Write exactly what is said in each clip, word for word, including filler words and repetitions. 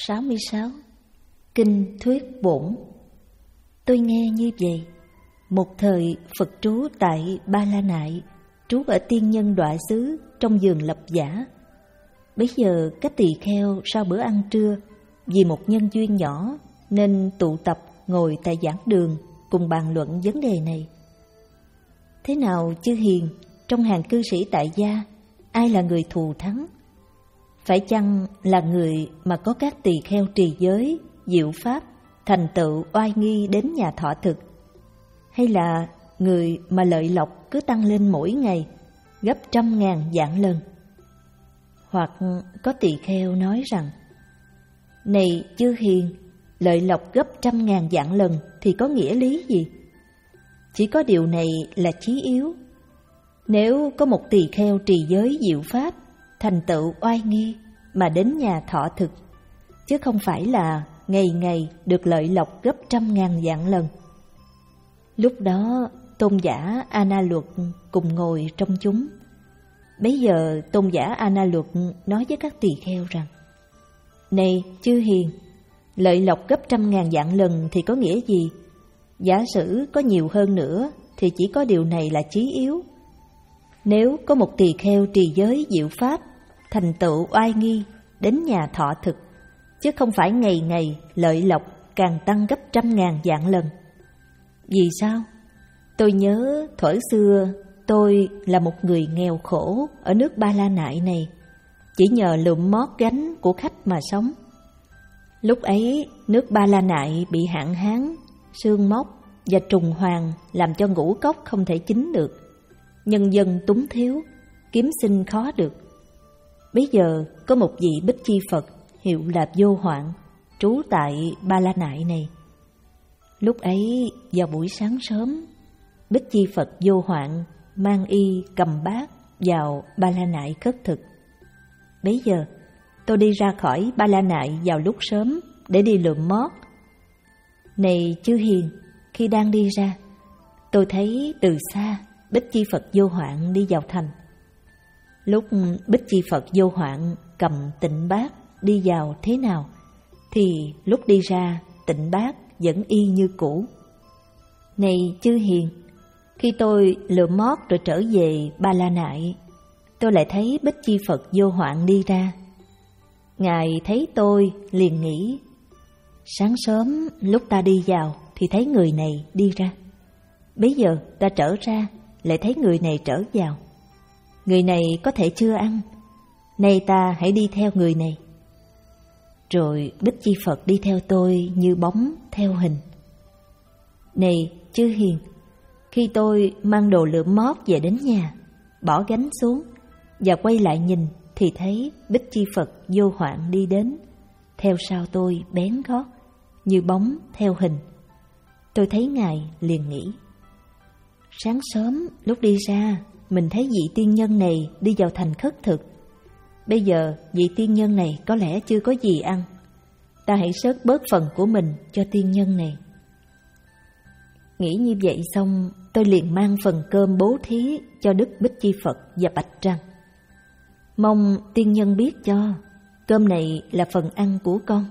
sáu mươi sáu. Kinh Thuyết Bổn. Tôi nghe như vậy. Một thời Phật trú tại Ba La Nại, trú ở Tiên Nhân Đọa xứ trong vườn Lập Giả. Bấy giờ các tỳ kheo sau bữa ăn trưa, vì một nhân duyên nhỏ nên tụ tập ngồi tại giảng đường cùng bàn luận vấn đề này. Thế nào chư hiền, trong hàng cư sĩ tại gia, ai là người thù thắng? Phải chăng là người mà có các tỳ kheo trì giới, diệu pháp, thành tựu oai nghi đến nhà thọ thực? Hay là người mà lợi lộc cứ tăng lên mỗi ngày, gấp trăm ngàn vạn lần? Hoặc có tỳ kheo nói rằng: này chư hiền, lợi lộc gấp trăm ngàn vạn lần thì có nghĩa lý gì? Chỉ có điều này là chí yếu. Nếu có một tỳ kheo trì giới diệu pháp, thành tựu oai nghi mà đến nhà thọ thực, chứ không phải là ngày ngày được lợi lộc gấp trăm ngàn vạn lần. Lúc đó tôn giả A Na Luật cùng ngồi trong chúng. Bấy giờ tôn giả A Na Luật nói với các tỳ kheo rằng: này chư hiền, lợi lộc gấp trăm ngàn vạn lần thì có nghĩa gì? Giả sử có nhiều hơn nữa thì chỉ có điều này là chí yếu. Nếu có một tỳ kheo trì giới diệu pháp, thành tựu oai nghi đến nhà thọ thực, chứ không phải ngày ngày lợi lộc càng tăng gấp trăm ngàn vạn lần. Vì sao? Tôi nhớ thuở xưa tôi là một người nghèo khổ ở nước Ba La Nại này, chỉ nhờ lượm mót gánh của khách mà sống. Lúc ấy nước Ba La Nại bị hạn hán, sương mốc và trùng hoàng làm cho ngũ cốc không thể chín được, nhân dân túng thiếu, kiếm sinh khó được. Bây giờ có một vị Bích Chi Phật hiệu là Vô Hoạn trú tại Ba La Nại này. Lúc ấy vào buổi sáng sớm, Bích Chi Phật Vô Hoạn mang y cầm bát vào Ba La Nại khất thực. Bấy giờ tôi đi ra khỏi Ba La Nại vào lúc sớm để đi lượm mót. Này chư hiền, khi đang đi ra, tôi thấy từ xa Bích Chi Phật Vô Hoạn đi vào thành. Lúc Bích Chi Phật Vô Hoạn cầm tịnh bát đi vào thế nào, thì lúc đi ra tịnh bát vẫn y như cũ. Này chư hiền, khi tôi lượm mót rồi trở về Ba La Nại, tôi lại thấy Bích Chi Phật Vô Hoạn đi ra. Ngài thấy tôi liền nghĩ: sáng sớm lúc ta đi vào thì thấy người này đi ra, bấy giờ ta trở ra lại thấy người này trở vào. Người này có thể chưa ăn, nay ta hãy đi theo người này. Rồi Bích Chi Phật đi theo tôi như bóng theo hình. Này chư hiền, khi tôi mang đồ lượm mót về đến nhà, bỏ gánh xuống và quay lại nhìn thì thấy Bích Chi Phật Vô Hoạn đi đến, theo sau tôi bén gót, như bóng theo hình. Tôi thấy Ngài liền nghĩ: sáng sớm lúc đi ra, mình thấy vị tiên nhân này đi vào thành khất thực. Bây giờ vị tiên nhân này có lẽ chưa có gì ăn, ta hãy sớt bớt phần của mình cho tiên nhân này. Nghĩ như vậy xong, tôi liền mang phần cơm bố thí cho Đức Bích Chi Phật và bạch rằng: mong tiên nhân biết cho, cơm này là phần ăn của con.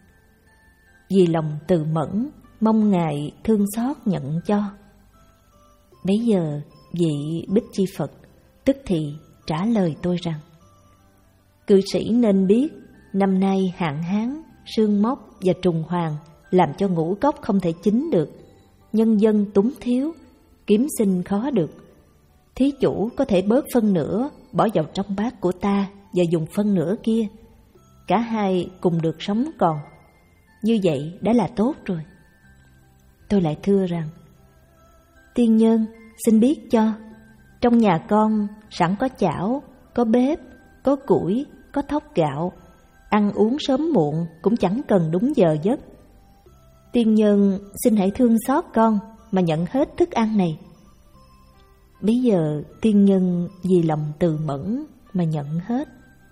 Vì lòng từ mẫn, mong Ngài thương xót nhận cho. Bấy giờ vị Bích Chi Phật tức thì trả lời tôi rằng: cư sĩ nên biết, năm nay hạn hán, sương mốc và trùng hoàng làm cho ngũ cốc không thể chín được, nhân dân túng thiếu, kiếm sinh khó được. Thí chủ có thể bớt phân nửa bỏ vào trong bát của ta và dùng phân nửa kia, cả hai cùng được sống còn. Như vậy đã là tốt rồi. Tôi lại thưa rằng: tiên nhân xin biết cho, trong nhà con sẵn có chảo, có bếp, có củi, có thóc gạo, ăn uống sớm muộn cũng chẳng cần đúng giờ giấc. Tiên nhân xin hãy thương xót con mà nhận hết thức ăn này. Bấy giờ tiên nhân vì lòng từ mẫn mà nhận hết.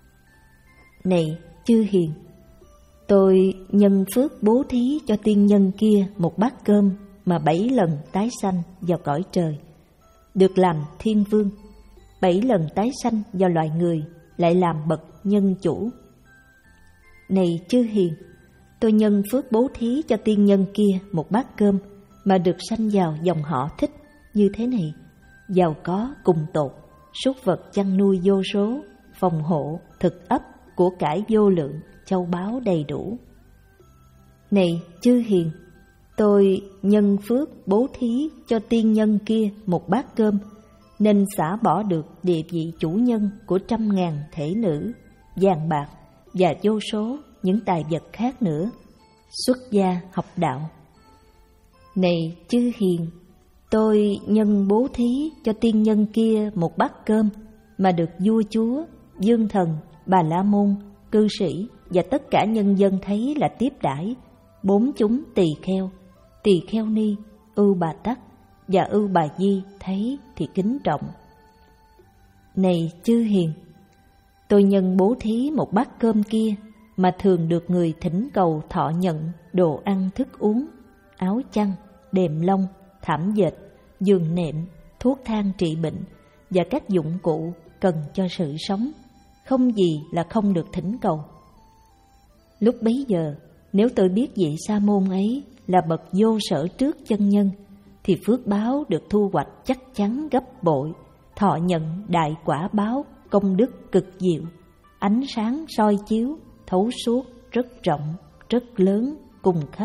Này chư hiền, tôi nhân phước bố thí cho tiên nhân kia một bát cơm mà bảy lần tái sanh vào cõi trời, được làm thiên vương, bảy lần tái sanh vào loài người, lại làm bậc nhân chủ. Này chư hiền, tôi nhân phước bố thí cho tiên nhân kia một bát cơm mà được sanh vào dòng họ thích như thế này, giàu có cùng tột, súc vật chăn nuôi vô số, phòng hộ, thực ấp, của cải vô lượng, châu báu đầy đủ. Này chư hiền, tôi nhân phước bố thí cho tiên nhân kia một bát cơm, nên xả bỏ được địa vị chủ nhân của trăm ngàn thể nữ, vàng bạc và vô số những tài vật khác nữa, xuất gia học đạo. Này chư hiền, tôi nhân bố thí cho tiên nhân kia một bát cơm mà được vua chúa, vương thần, bà la môn, cư sĩ và tất cả nhân dân thấy là tiếp đãi, bốn chúng tỳ kheo, tỳ kheo ni, ưu bà tắc và ưu bà di thấy thì kính trọng. Này chư hiền, tôi nhân bố thí một bát cơm kia mà thường được người thỉnh cầu thọ nhận đồ ăn thức uống, áo chăn, đệm lông, thảm dệt, giường nệm, thuốc thang trị bệnh và các dụng cụ cần cho sự sống, không gì là không được thỉnh cầu. Lúc bấy giờ, nếu tôi biết vị sa môn ấy là bậc vô sở trước chân nhân, thì phước báo được thu hoạch chắc chắn gấp bội, thọ nhận đại quả báo, công đức cực diệu, ánh sáng soi chiếu, thấu suốt, rất rộng, rất lớn, cùng khắp.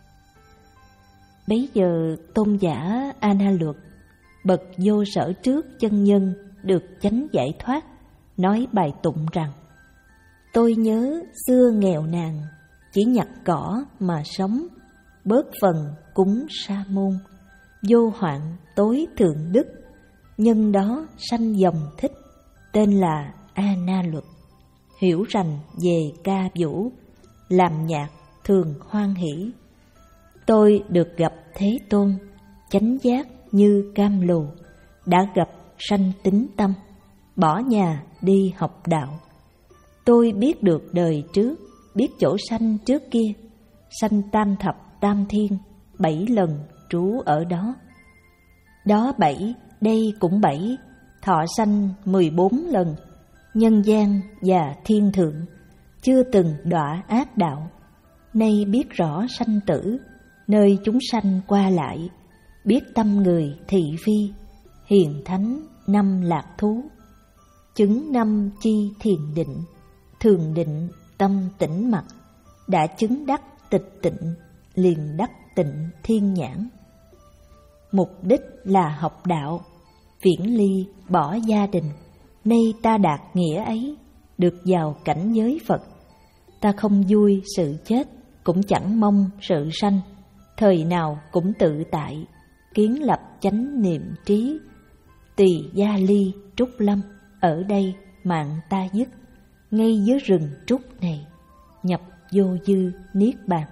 Bấy giờ tôn giả A Na Luật, bậc vô sở trước chân nhân được chánh giải thoát, nói bài tụng rằng: tôi nhớ xưa nghèo nàn, chỉ nhặt cỏ mà sống, bớt phần cúng sa môn, vô hoạn tối thượng đức, nhân đó sanh dòng thích, tên là A Na Luật. Hiểu rành về ca vũ, làm nhạc thường hoan hỷ. Tôi được gặp Thế Tôn, chánh giác như cam lù, đã gặp sanh tín tâm, bỏ nhà đi học đạo. Tôi biết được đời trước, biết chỗ sanh trước kia, sanh tam thập tam thiên, bảy lần trú ở đó. Đó bảy, đây cũng bảy, thọ sanh mười bốn lần, nhân gian và thiên thượng, chưa từng đọa ác đạo. Nay biết rõ sanh tử, nơi chúng sanh qua lại, biết tâm người thị phi, hiền thánh năm lạc thú, chứng năm chi thiền định, thường định tâm tĩnh mặc, đã chứng đắc tịch tịnh, liền đắc tịnh thiên nhãn. Mục đích là học đạo, viễn ly bỏ gia đình, nay ta đạt nghĩa ấy, được vào cảnh giới Phật. Ta không vui sự chết, cũng chẳng mong sự sanh, thời nào cũng tự tại, kiến lập chánh niệm trí. Tỳ gia ly trúc lâm, ở đây mạng ta dứt, ngay dưới rừng trúc này, nhập vô dư niết bàn.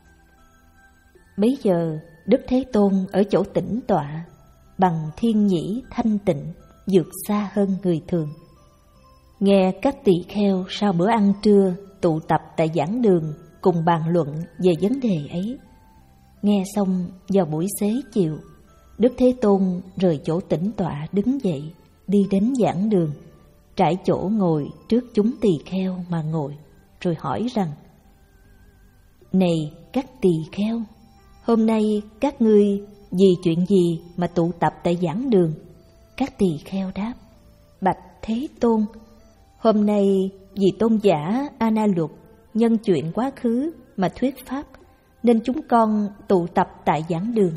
Bấy giờ Đức Thế Tôn ở chỗ tĩnh tọa, bằng thiên nhĩ thanh tịnh, vượt xa hơn người thường. Nghe các tỳ kheo sau bữa ăn trưa tụ tập tại giảng đường cùng bàn luận về vấn đề ấy. Nghe xong vào buổi xế chiều, Đức Thế Tôn rời chỗ tĩnh tọa đứng dậy, đi đến giảng đường, trải chỗ ngồi trước chúng tỳ kheo mà ngồi, rồi hỏi rằng: này các tỳ kheo, hôm nay các ngươi vì chuyện gì mà tụ tập tại giảng đường? Các tỳ kheo đáp: bạch Thế Tôn, hôm nay vì tôn giả A Na Luật nhân chuyện quá khứ mà thuyết pháp, nên chúng con tụ tập tại giảng đường.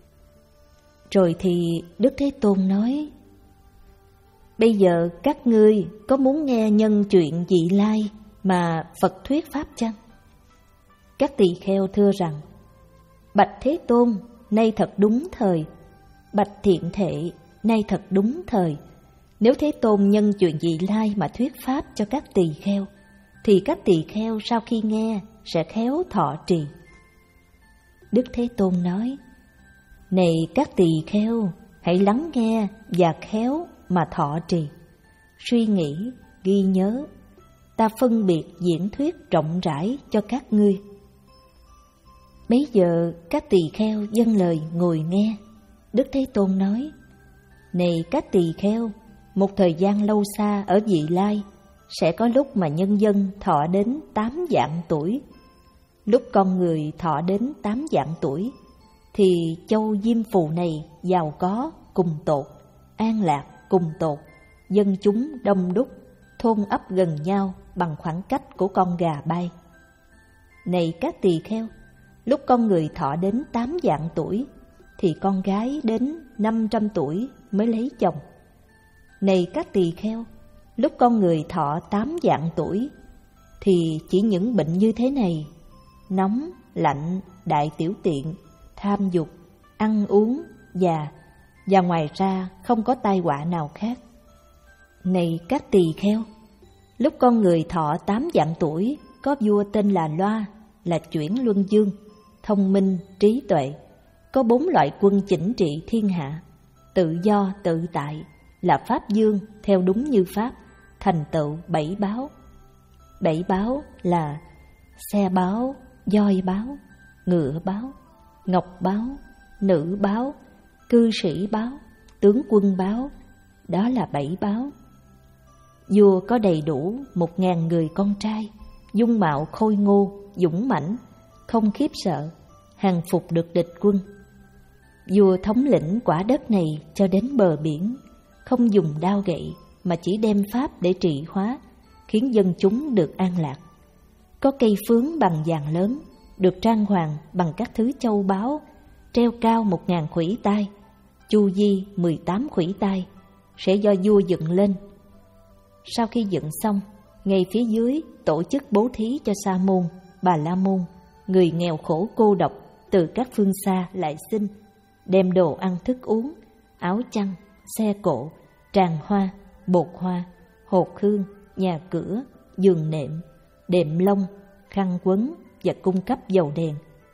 Rồi thì Đức Thế Tôn nói: bây giờ các ngươi có muốn nghe nhân chuyện vị lai mà Phật thuyết pháp chăng? Các tỳ kheo thưa rằng: bạch Thế Tôn, nay thật đúng thời. Bạch Thiện Thệ, nay thật đúng thời. Nếu Thế Tôn nhân chuyện vị lai mà thuyết pháp cho các tỳ kheo, thì các tỳ kheo sau khi nghe sẽ khéo thọ trì. Đức Thế Tôn nói: này các tỳ kheo, hãy lắng nghe và khéo mà thọ trì. Suy nghĩ, ghi nhớ, ta phân biệt diễn thuyết rộng rãi cho các ngươi. Bấy giờ các tỳ kheo dâng lời ngồi nghe. Đức Thế Tôn nói: này các tỳ kheo, một thời gian lâu xa ở vị lai, sẽ có lúc mà nhân dân thọ đến tám vạn tuổi. lúc con người thọ đến tám vạn tuổi, thì châu Diêm Phù này giàu có cùng tột, an lạc cùng tột, dân chúng đông đúc, thôn ấp gần nhau bằng khoảng cách của con gà bay. Này các tỳ kheo, lúc con người thọ đến tám vạn tuổi, thì con gái đến năm trăm tuổi mới lấy chồng. Này các tỳ kheo, lúc con người thọ tám vạn tuổi, thì chỉ những bệnh như thế này: nóng, lạnh, đại tiểu tiện, tham dục, ăn uống, già, và ngoài ra không có tai họa nào khác. Này các tỳ kheo, lúc con người thọ tám vạn tuổi, có vua tên là Loa, là chuyển luân dương, thông minh, trí tuệ, có bốn loại quân chỉnh trị thiên hạ, tự do tự tại, là pháp dương theo đúng như pháp, thành tựu bảy báo. Bảy báo là xe báo, voi báo, ngựa báo, ngọc báo, nữ báo, cư sĩ báo, tướng quân báo. Đó là bảy báo. Vua có đầy đủ một ngàn người con trai, dung mạo khôi ngô, dũng mãnh, không khiếp sợ, hàng phục được địch quân. Vua thống lĩnh quả đất này cho đến bờ biển, không dùng đao gậy mà chỉ đem pháp để trị hóa, khiến dân chúng được an lạc. Có cây phướng bằng vàng lớn, được trang hoàng bằng các thứ châu báu, treo cao một ngàn khuỷu tay, chu vi mười tám khuỷu tay, sẽ do vua dựng lên. Sau khi dựng xong, ngay phía dưới tổ chức bố thí cho Sa môn, Bà La môn, người nghèo khổ cô độc từ các phương xa lại xin, đem đồ ăn thức uống, áo chăn, xe cộ, tràng hoa, bột hoa, hột hương, nhà cửa, giường nệm, đệm lông, khăn quấn và cung cấp dầu đèn.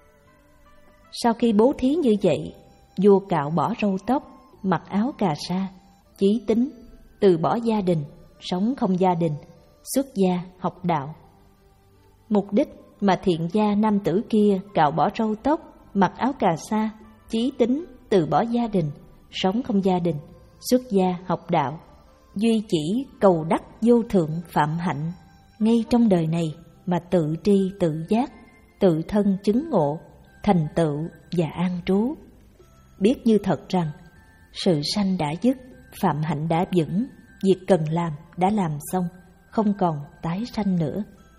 Sau khi bố thí như vậy, vua cạo bỏ râu tóc, mặc áo cà sa, chí tín, từ bỏ gia đình, sống không gia đình, xuất gia học đạo. Mục đích mà thiện gia nam tử kia cạo bỏ râu tóc, mặc áo cà sa, chí tín, từ bỏ gia đình, sống không gia đình, xuất gia học đạo, duy chỉ cầu đắc vô thượng phạm hạnh, ngay trong đời này mà tự tri tự giác, tự thân chứng ngộ, thành tựu và an trú. Biết như thật rằng sự sanh đã dứt, phạm hạnh đã vững, việc cần làm đã làm xong, không còn tái sanh nữa.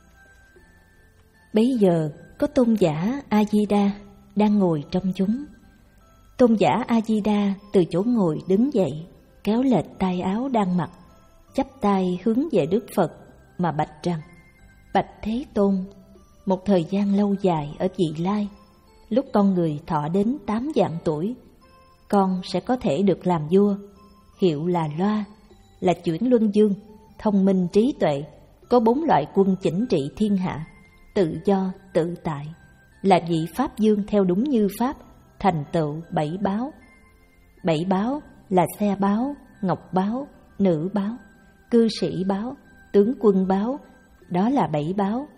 Bấy giờ có tôn giả A-di-đa đang ngồi trong chúng. Tôn giả A-di-đa từ chỗ ngồi đứng dậy, kéo lệch tay áo đang mặc, chắp tay hướng về Đức Phật mà bạch rằng: Bạch Thế Tôn, một thời gian lâu dài ở vị lai, lúc con người thọ đến tám vạn tuổi, con sẽ có thể được làm vua, hiệu là Loa, là chuyển luân dương, thông minh trí tuệ, có bốn loại quân chỉnh trị thiên hạ, tự do tự tại, là vị pháp dương theo đúng như pháp, thành tựu bảy báo. Bảy báo là xe báo, ngọc báo, nữ báo, cư sĩ báo, tướng quân báo. Đó là bảy báo.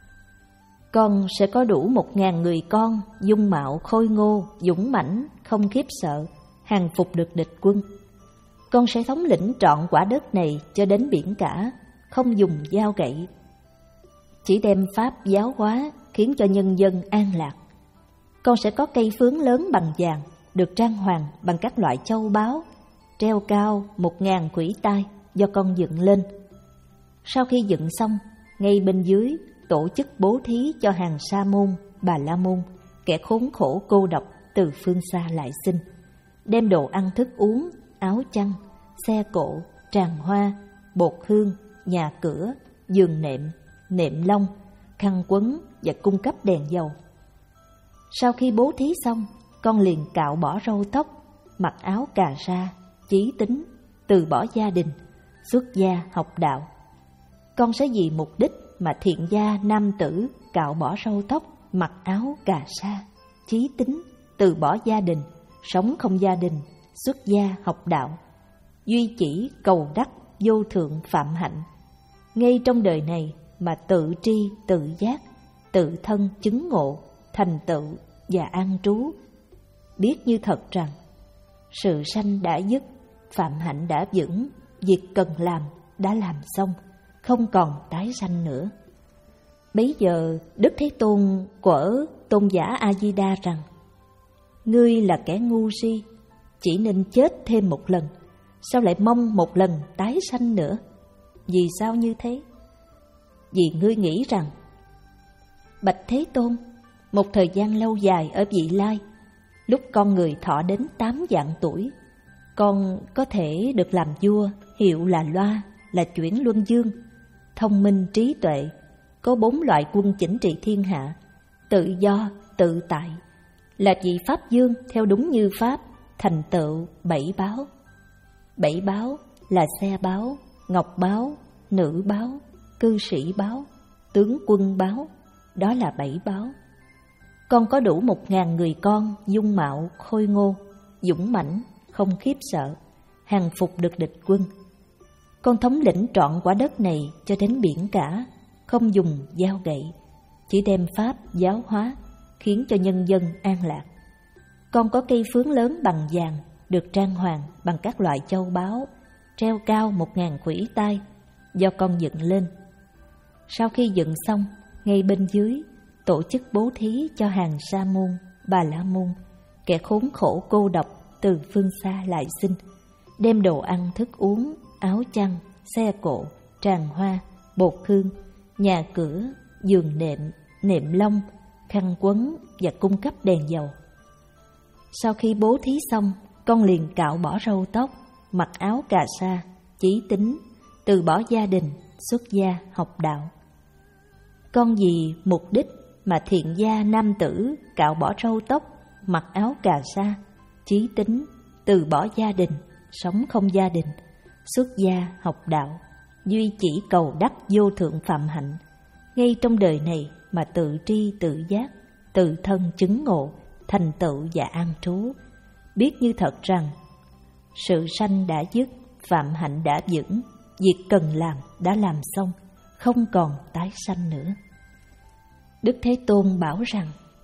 Con sẽ có đủ một ngàn người con, dung mạo khôi ngô, dũng mãnh, không khiếp sợ, hàng phục được địch quân. Con sẽ thống lĩnh trọn quả đất này cho đến biển cả, không dùng dao gậy, chỉ đem pháp giáo hóa, khiến cho nhân dân an lạc. Con sẽ có cây phướng lớn bằng vàng, được trang hoàng bằng các loại châu báu, treo cao một ngàn khuỷu tay, do con dựng lên. Sau khi dựng xong, ngay bên dưới tổ chức bố thí cho hàng Sa môn, Bà La môn, kẻ khốn khổ cô độc từ phương xa lại xin, đem đồ ăn thức uống, áo chăn, xe cộ, tràng hoa, bột hương, nhà cửa, giường nệm, nệm lông, khăn quấn và cung cấp đèn dầu. Sau khi bố thí xong, con liền cạo bỏ râu tóc, mặc áo cà sa, chí tín, từ bỏ gia đình, xuất gia học đạo. Con sẽ vì mục đích mà thiện gia nam tử cạo bỏ râu tóc, mặc áo cà sa, chí tín, từ bỏ gia đình, sống không gia đình, xuất gia học đạo, duy chỉ cầu đắc vô thượng phạm hạnh, ngay trong đời này mà tự tri tự giác, tự thân chứng ngộ, thành tựu và an trú. Biết như thật rằng sự sanh đã dứt, phạm hạnh đã vững, việc cần làm đã làm xong, không còn tái sanh nữa. Bấy giờ Đức Thế Tôn quở Tôn giả A-di-đà rằng: ngươi là kẻ ngu si, chỉ nên chết thêm một lần, sao lại mong một lần tái sanh nữa? Vì sao như thế? Vì ngươi nghĩ rằng: bạch Thế Tôn, một thời gian lâu dài ở vị lai, lúc con người thọ đến tám vạn tuổi, con có thể được làm vua, hiệu là Loa, là Chuyển Luân Dương, thông minh trí tuệ, có bốn loại quân chỉnh trị thiên hạ, tự do, tự tại, là vị Pháp Dương theo đúng như Pháp, thành tựu bảy báo. Bảy báo là xe báo, ngọc báo, nữ báo, cư sĩ báo, tướng quân báo, đó là bảy báo. Con có đủ một ngàn người con, dung mạo, khôi ngô, dũng mãnh, không khiếp sợ, hàng phục được địch quân. Con thống lĩnh trọn quả đất này cho đến biển cả, không dùng dao gậy, chỉ đem Pháp giáo hóa, khiến cho nhân dân an lạc. Con có cây phướng lớn bằng vàng, được trang hoàng bằng các loại châu báu, treo cao một ngàn khuỷu tay, do con dựng lên. Sau khi dựng xong, ngay bên dưới tổ chức bố thí cho hàng sa môn, bà la môn, kẻ khốn khổ cô độc từ phương xa lại sinh, đem đồ ăn thức uống, áo chăn, xe cộ, tràng hoa, bột hương, nhà cửa, giường nệm, nệm lông, khăn quấn và cung cấp đèn dầu. Sau khi bố thí xong, con liền cạo bỏ râu tóc, mặc áo cà sa, chí tín, từ bỏ gia đình, xuất gia học đạo. Con vì mục đích mà thiện gia nam tử cạo bỏ râu tóc, mặc áo cà sa, chí tín, từ bỏ gia đình, sống không gia đình, xuất gia học đạo, duy chỉ cầu đắc vô thượng phạm hạnh, ngay trong đời này mà tự tri tự giác, tự thân chứng ngộ, thành tựu và an trú, biết như thật rằng sự sanh đã dứt, phạm hạnh đã vững, việc cần làm đã làm xong, không còn tái sanh nữa. Đức Thế Tôn bảo rằng: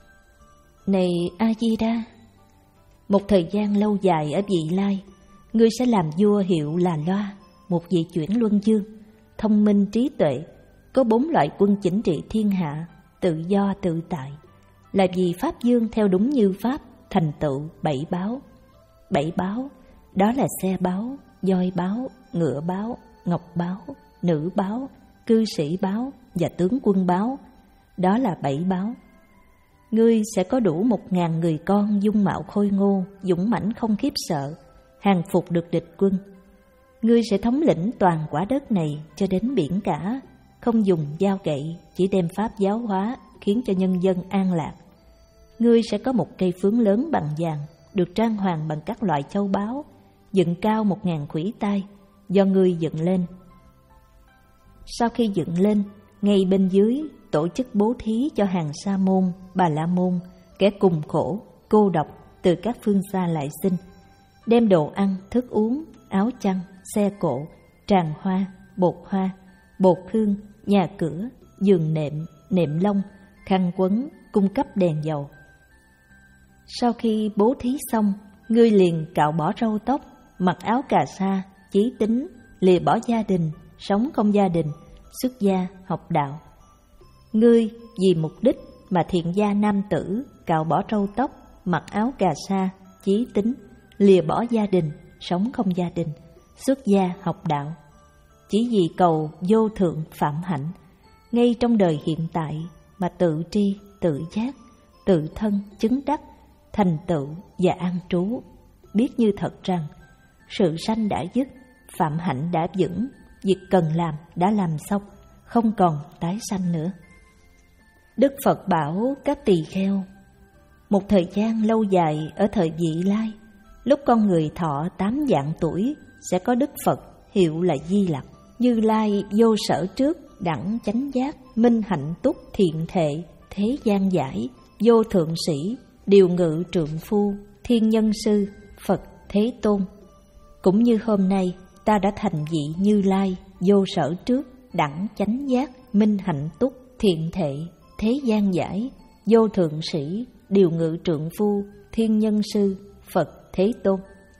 này A-di-đà, một thời gian lâu dài ở vị lai, ngươi sẽ làm vua hiệu là Loa, một vị Chuyển Luân Dương, thông minh trí tuệ, có bốn loại quân chỉnh trị thiên hạ, tự do tự tại, là vì Pháp Dương theo đúng như Pháp, thành tựu bảy báo. Bảy báo đó là xe báo, voi báo, ngựa báo, ngọc báo, nữ báo, cư sĩ báo và tướng quân báo, đó là bảy báo. Ngươi sẽ có đủ một ngàn người con dung mạo khôi ngô, dũng mãnh không khiếp sợ, hàng phục được địch quân. Ngươi sẽ thống lĩnh toàn quả đất này cho đến biển cả, không dùng dao gậy, chỉ đem Pháp giáo hóa, khiến cho nhân dân an lạc. Ngươi sẽ có một cây phướng lớn bằng vàng, được trang hoàng bằng các loại châu báu, dựng cao một ngàn khuỷu tay, do ngươi dựng lên. Sau khi dựng lên, ngay bên dưới tổ chức bố thí cho hàng sa môn, bà la môn, kẻ cùng khổ, cô độc từ các phương xa lại sinh, đem đồ ăn, thức uống, áo chăn, xe cộ, tràng hoa, bột hoa, bột hương, nhà cửa, giường nệm, nệm lông, khăn quấn, cung cấp đèn dầu. Sau khi bố thí xong, ngươi liền cạo bỏ râu tóc, mặc áo cà sa, chí tín, lìa bỏ gia đình, sống không gia đình, xuất gia học đạo. Ngươi vì mục đích mà thiện gia nam tử cạo bỏ râu tóc, mặc áo cà sa, chí tín, lìa bỏ gia đình, sống không gia đình, xuất gia học đạo, chỉ vì cầu vô thượng phạm hạnh, ngay trong đời hiện tại mà tự tri, tự giác, tự thân chứng đắc, thành tựu và an trú, biết như thật rằng sự sanh đã dứt, phạm hạnh đã vững, việc cần làm đã làm xong, không còn tái sanh nữa. Đức Phật bảo các tỳ kheo: một thời gian lâu dài ở thời vị lai, lúc con người thọ tám vạn tuổi, sẽ có Đức Phật hiệu là Di Lặc, Như Lai vô sở trước, đẳng chánh giác, minh hạnh túc, thiện thệ, thế gian giải, vô thượng sĩ, điều ngự trượng phu, thiên nhân sư, Phật Thế Tôn. Cũng như hôm nay ta đã thành vị Như Lai vô sở trước, đẳng chánh giác, minh hạnh túc, thiện thệ, thế gian giải, vô thượng sĩ, điều ngự trượng phu, thiên nhân sư, Phật Thế Tôn.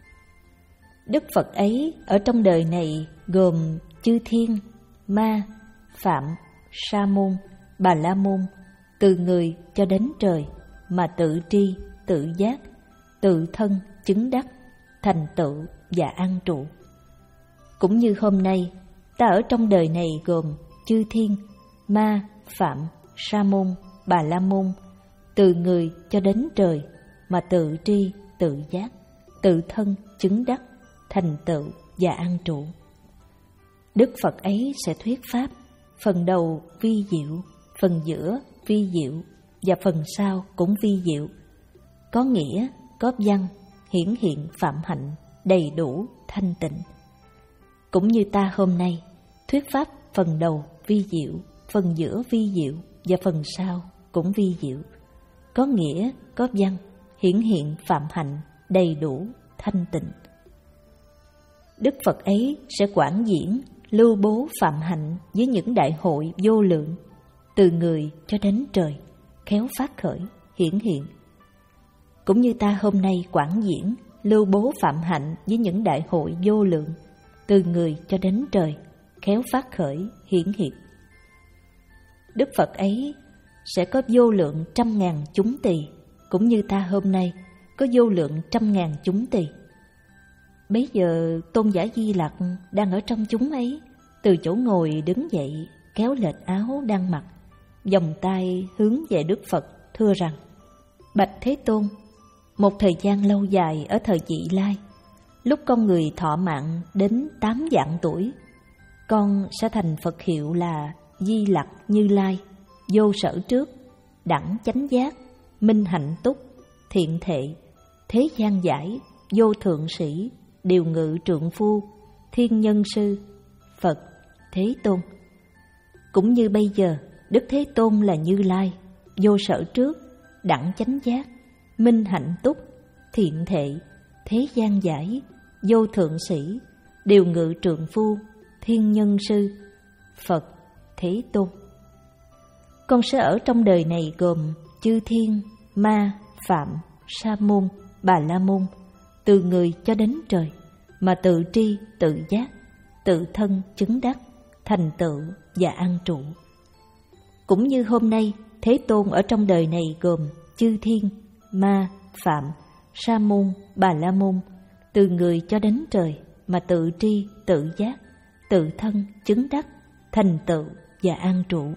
Đức Phật ấy ở trong đời này gồm chư thiên, ma, phạm, sa môn, Bà La Môn, từ người cho đến trời, mà tự tri, tự giác, tự thân chứng đắc, thành tựu và an trụ. Cũng như hôm nay, ta ở trong đời này gồm chư thiên, ma, phạm, sa môn, bà la môn, từ người cho đến trời, mà tự tri, tự giác, tự thân chứng đắc, thành tựu và an trụ. Đức Phật ấy sẽ thuyết pháp, phần đầu vi diệu, phần giữa vi diệu và phần sau cũng vi diệu, có nghĩa, có văn, hiển hiện phạm hạnh, đầy đủ, thanh tịnh. Cũng như ta hôm nay, thuyết pháp phần đầu vi diệu, phần giữa vi diệu và phần sau cũng vi diệu, có nghĩa, có văn, hiển hiện phạm hạnh, đầy đủ, thanh tịnh. Đức Phật ấy sẽ quảng diễn, lưu bố phạm hạnh với những đại hội vô lượng, từ người cho đến trời, khéo phát khởi, hiển hiện. Cũng như ta hôm nay quảng diễn, lưu bố phạm hạnh với những đại hội vô lượng, từ người cho đến trời, khéo phát khởi, hiển hiện. Đức Phật ấy sẽ có vô lượng trăm ngàn chúng tỳ, cũng như ta hôm nay có vô lượng trăm ngàn chúng tỳ. Bấy giờ Tôn giả Di Lặc đang ở trong chúng ấy, từ chỗ ngồi đứng dậy, kéo lệch áo đang mặc, vòng tay hướng về Đức Phật, thưa rằng: Bạch Thế Tôn, một thời gian lâu dài ở thời vị lai, lúc con người thọ mạng đến tám vạn tuổi, con sẽ thành Phật hiệu là Di Lặc Như Lai, vô sở trước, đẳng chánh giác, minh hạnh túc, thiện thệ, thế gian giải, vô thượng sĩ, điều ngự trượng phu, thiên nhân sư, Phật Thế Tôn. Cũng như bây giờ, Đức Thế Tôn là Như Lai, vô sở trước, đẳng chánh giác, minh hạnh túc, thiện thệ, thế gian giải, vô thượng sĩ, điều ngự trượng phu, thiên nhân sư, Phật Thế Tôn. Con sẽ ở trong đời này gồm chư thiên, ma, phạm, sa môn, bà la môn, từ người cho đến trời, mà tự tri, tự giác, tự thân chứng đắc, thành tựu và an trụ. Cũng như hôm nay, Thế Tôn ở trong đời này gồm chư thiên, ma, phạm, sa môn, bà la môn, từ người cho đến trời, mà tự tri, tự giác, tự thân chứng đắc, thành tựu và an trụ.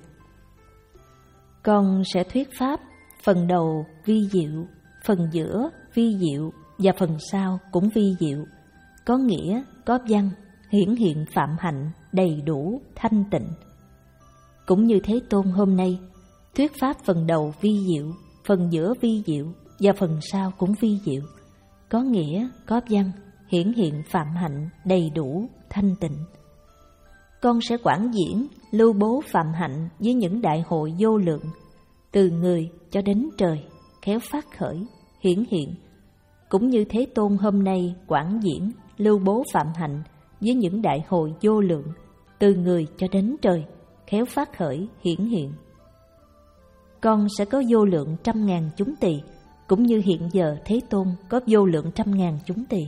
Con sẽ thuyết pháp, phần đầu vi diệu, phần giữa vi diệu và phần sau cũng vi diệu, có nghĩa, có văn, hiển hiện phạm hạnh, đầy đủ, thanh tịnh. Cũng như Thế Tôn hôm nay, thuyết pháp phần đầu vi diệu, phần giữa vi diệu và phần sau cũng vi diệu, có nghĩa, có văn, hiển hiện phạm hạnh, đầy đủ, thanh tịnh. Con sẽ quảng diễn, lưu bố phạm hạnh với những đại hội vô lượng, từ người cho đến trời, khéo phát khởi, hiển hiện. Cũng như Thế Tôn hôm nay quảng diễn, lưu bố phạm hạnh với những đại hội vô lượng, từ người cho đến trời, khéo phát khởi, hiển hiện. Con sẽ có vô lượng trăm ngàn chúng tỳ, cũng như hiện giờ Thế Tôn có vô lượng trăm ngàn chúng tỳ.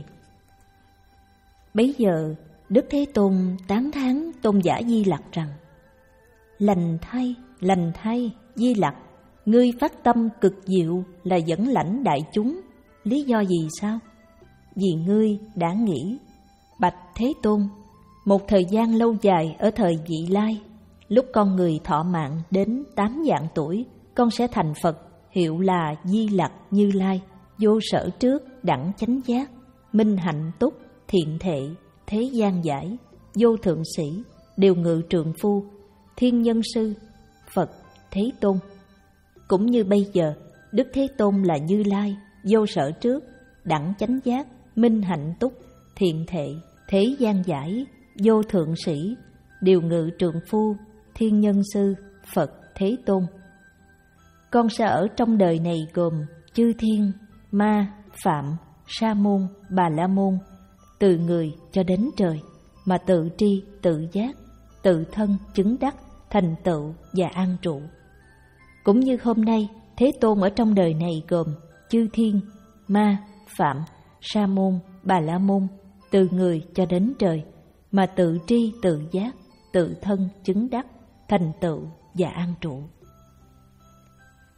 Bấy giờ Đức Thế Tôn tán thán Tôn giả Di Lặc rằng: Lành thay, lành thay, Di Lặc, ngươi phát tâm cực diệu là dẫn lãnh đại chúng. Lý do gì sao? Vì ngươi đã nghĩ: Bạch Thế Tôn, một thời gian lâu dài ở thời vị lai, lúc con người thọ mạng đến tám vạn tuổi, con sẽ thành Phật, hiệu là Di Lặc Như Lai, vô sở trước, đẳng chánh giác, minh hạnh túc, thiện thệ, thế gian giải, vô thượng sĩ, điều ngự trượng phu, thiên nhân sư, Phật Thế Tôn. Cũng như bây giờ, Đức Thế Tôn là Như Lai, vô sở trước, đẳng chánh giác, minh hạnh túc, thiện thệ, thế gian giải, vô thượng sĩ, điều ngự trượng phu, thiên nhân sư, Phật Thế Tôn. Con sẽ ở trong đời này gồm chư thiên, ma, phạm, sa môn, bà la môn, từ người cho đến trời, mà tự tri, tự giác, tự thân chứng đắc, thành tựu và an trụ. Cũng như hôm nay, Thế Tôn ở trong đời này gồm chư thiên, ma, phạm, sa môn, bà la môn, từ người cho đến trời, mà tự tri, tự giác, tự thân chứng đắc, thành tựu và an trụ.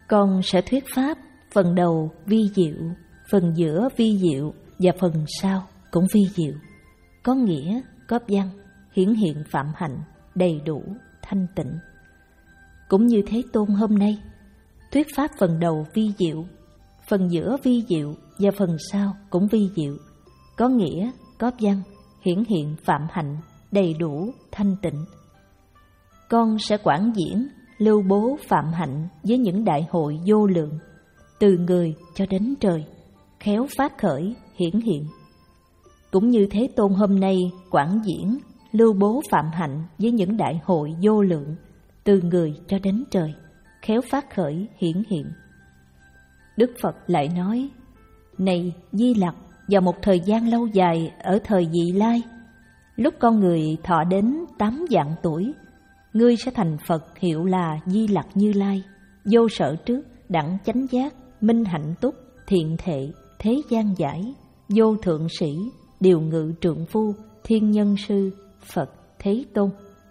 Con sẽ thuyết pháp phần đầu vi diệu, phần giữa vi diệu và phần sau cũng vi diệu, có nghĩa, có văn, hiển hiện phạm hạnh, đầy đủ, thanh tịnh. Cũng như Thế Tôn hôm nay, thuyết pháp phần đầu vi diệu, phần giữa vi diệu và phần sau cũng vi diệu, có nghĩa, có văn, hiển hiện phạm hạnh, đầy đủ, thanh tịnh. Con sẽ quảng diễn, lưu bố phạm hạnh với những đại hội vô lượng, từ người cho đến trời, khéo phát khởi, hiển hiện. Cũng như Thế Tôn hôm nay quảng diễn, lưu bố phạm hạnh với những đại hội vô lượng, từ người cho đến trời, khéo phát khởi, hiển hiện. Đức Phật lại nói, này Di Lặc, vào một thời gian lâu dài ở thời Vị Lai, lúc con người thọ đến tám vạn tuổi, ngươi sẽ thành Phật hiệu là Di Lặc Như Lai, vô sở trước, đẳng chánh giác, minh hạnh túc, thiện thệ, thế gian giải, vô thượng sĩ, điều ngự trượng phu, thiên nhân sư, Phật Thế Tôn.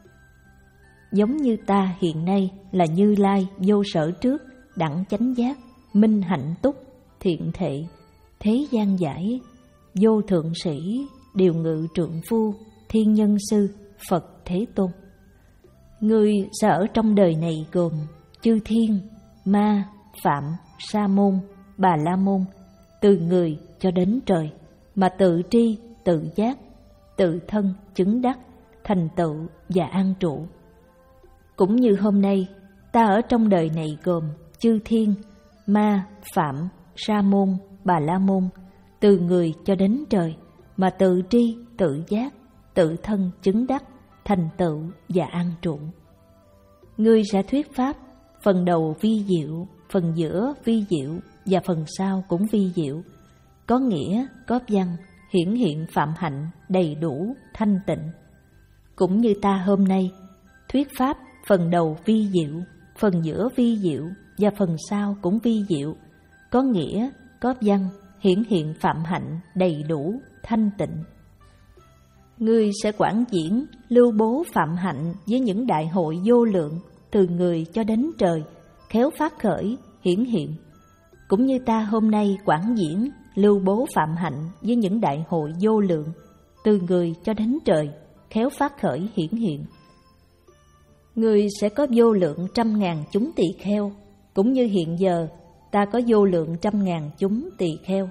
Giống như ta hiện nay là Như Lai vô sở trước, đẳng chánh giác, minh hạnh túc, thiện thệ, thế gian giải, vô thượng sĩ, điều ngự trượng phu, thiên nhân sư, Phật Thế Tôn. Ngươi sẽ ở trong đời này gồm chư thiên, ma, phạm, sa môn, bà la môn, từ người cho đến trời, mà tự tri, tự giác, tự thân chứng đắc, thành tựu và an trụ. Cũng như hôm nay, ta ở trong đời này gồm chư thiên, ma, phạm, sa môn, bà la môn, từ người cho đến trời, mà tự tri, tự giác, tự thân chứng đắc, thành tựu và an trụ. Ngươi sẽ thuyết pháp, phần đầu vi diệu, phần giữa vi diệu và phần sau cũng vi diệu, có nghĩa, có văn, hiển hiện phạm hạnh, đầy đủ, thanh tịnh. Cũng như ta hôm nay, thuyết pháp phần đầu vi diệu, phần giữa vi diệu và phần sau cũng vi diệu, có nghĩa, có văn, hiển hiện phạm hạnh, đầy đủ, thanh tịnh. Ngươi sẽ quảng diễn, lưu bố phạm hạnh với những đại hội vô lượng, từ người cho đến trời, khéo phát khởi, hiển hiện. Cũng như ta hôm nay quảng diễn, lưu bố phạm hạnh với những đại hội vô lượng, từ người cho đến trời, khéo phát khởi, hiển hiện. Ngươi sẽ có vô lượng trăm ngàn chúng tỳ kheo, cũng như hiện giờ ta có vô lượng trăm ngàn chúng tỳ kheo.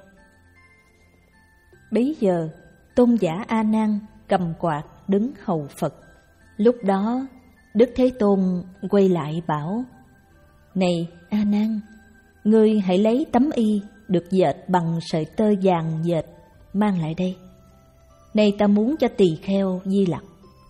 Bấy giờ, tôn giả A Nan cầm quạt đứng hầu Phật. Lúc đó, Đức Thế Tôn quay lại bảo, này A Nan, ngươi hãy lấy tấm y được dệt bằng sợi tơ vàng dệt mang lại đây. Này ta muốn cho tỳ kheo Di Lặc.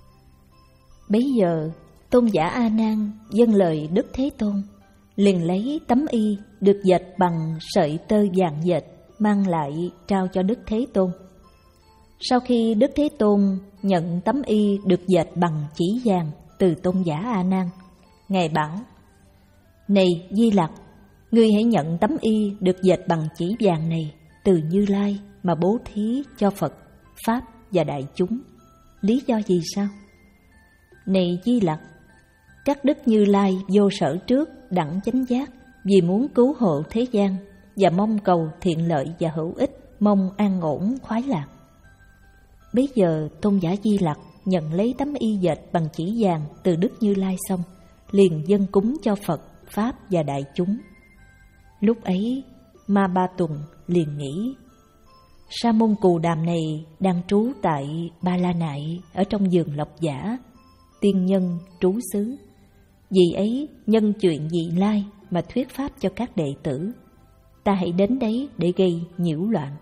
Bấy giờ, tôn giả A Nan vâng lời Đức Thế Tôn, liền lấy tấm y được dệt bằng sợi tơ vàng dệt mang lại trao cho Đức Thế Tôn. Sau khi Đức Thế Tôn nhận tấm y được dệt bằng chỉ vàng từ tôn giả A Nan, Ngài bảo, này Di Lặc, ngươi hãy nhận tấm y được dệt bằng chỉ vàng này từ Như Lai mà bố thí cho Phật, Pháp và đại chúng. Lý do gì sao? Này Di Lặc, các đức Như Lai vô sở trước, đẳng chánh giác, vì muốn cứu hộ thế gian và mong cầu thiện lợi và hữu ích, mong an ổn khoái lạc. Bấy giờ tôn giả Di Lặc nhận lấy tấm y dệt bằng chỉ vàng từ Đức Như Lai xong, liền dâng cúng cho Phật, Pháp và đại chúng. Lúc ấy, Ma Ba Tuần liền nghĩ, Sa môn Cù Đàm này đang trú tại Ba La Nại ở trong vườn Lộc Giả, tiên nhân trú xứ. Vì ấy nhân chuyện Vị Lai mà thuyết pháp cho các đệ tử. Ta hãy đến đấy để gây nhiễu loạn.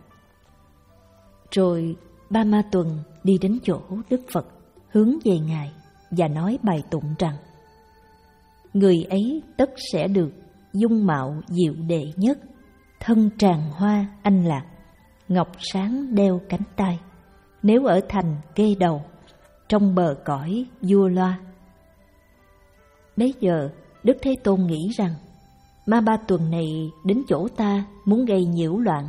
Rồi Ba Ma Tuần đi đến chỗ Đức Phật, hướng về Ngài và nói bài tụng rằng, người ấy tất sẽ được dung mạo diệu đệ nhất, thân tràng hoa anh lạc, ngọc sáng đeo cánh tay, nếu ở thành kê đầu, trong bờ cõi vua loa. Bấy giờ Đức Thế Tôn nghĩ rằng, Ma Ba Tuần này đến chỗ ta muốn gây nhiễu loạn.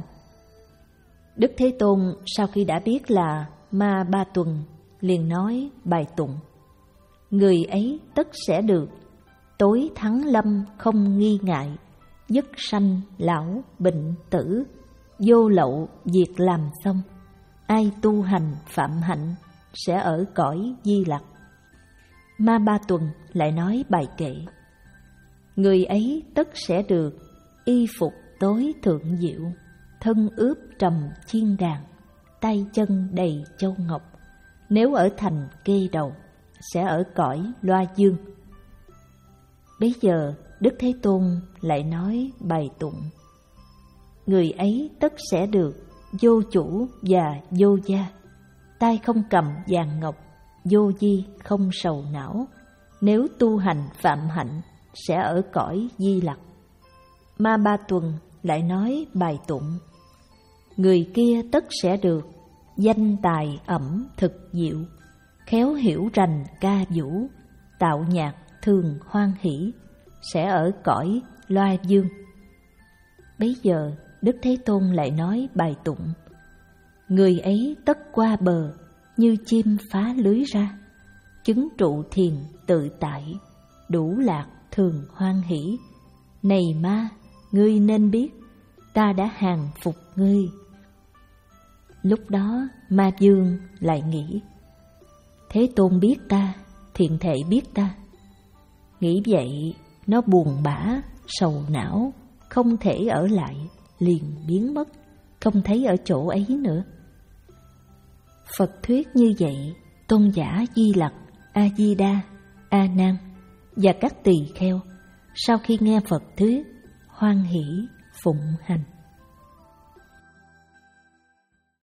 Đức Thế Tôn sau khi đã biết là Ma Ba Tuần, liền nói bài tụng, người ấy tất sẽ được tối thắng lâm không nghi ngại, dứt sanh lão bệnh tử, vô lậu diệt làm xong. Ai tu hành phạm hạnh sẽ ở cõi Di Lặc. Ma Ba Tuần lại nói bài kệ: người ấy tất sẽ được y phục tối thượng diệu, thân ướp trầm chiên đàn, tay chân đầy châu ngọc. Nếu ở thành Kê Đầu sẽ ở cõi Loa Dương. Bấy giờ Đức Thế Tôn lại nói bài tụng: người ấy tất sẽ được vô chủ và vô gia, tay không cầm vàng ngọc, vô di không sầu não. Nếu tu hành phạm hạnh sẽ ở cõi Di Lặc. Ma Ba Tuần lại nói bài tụng: người kia tất sẽ được danh tài ẩm thực diệu, khéo hiểu rành ca vũ, tạo nhạc thường hoan hỷ, sẽ ở cõi Loa Dương. Bấy giờ Đức Thế Tôn lại nói bài tụng: người ấy tất qua bờ như chim phá lưới ra, chứng trụ thiền tự tại, đủ lạc thường hoan hỷ. Này ma, ngươi nên biết, ta đã hàng phục ngươi. Lúc đó Ma Vương lại nghĩ: Thế Tôn biết ta, thiện thể biết ta. Nghĩ vậy nó buồn bã, sầu não, không thể ở lại, liền biến mất, không thấy ở chỗ ấy nữa. Phật thuyết như vậy, tôn giả Di Lặc, A Di Đa, A Nan và các tỳ kheo sau khi nghe Phật thuyết hoan hỷ phụng hành.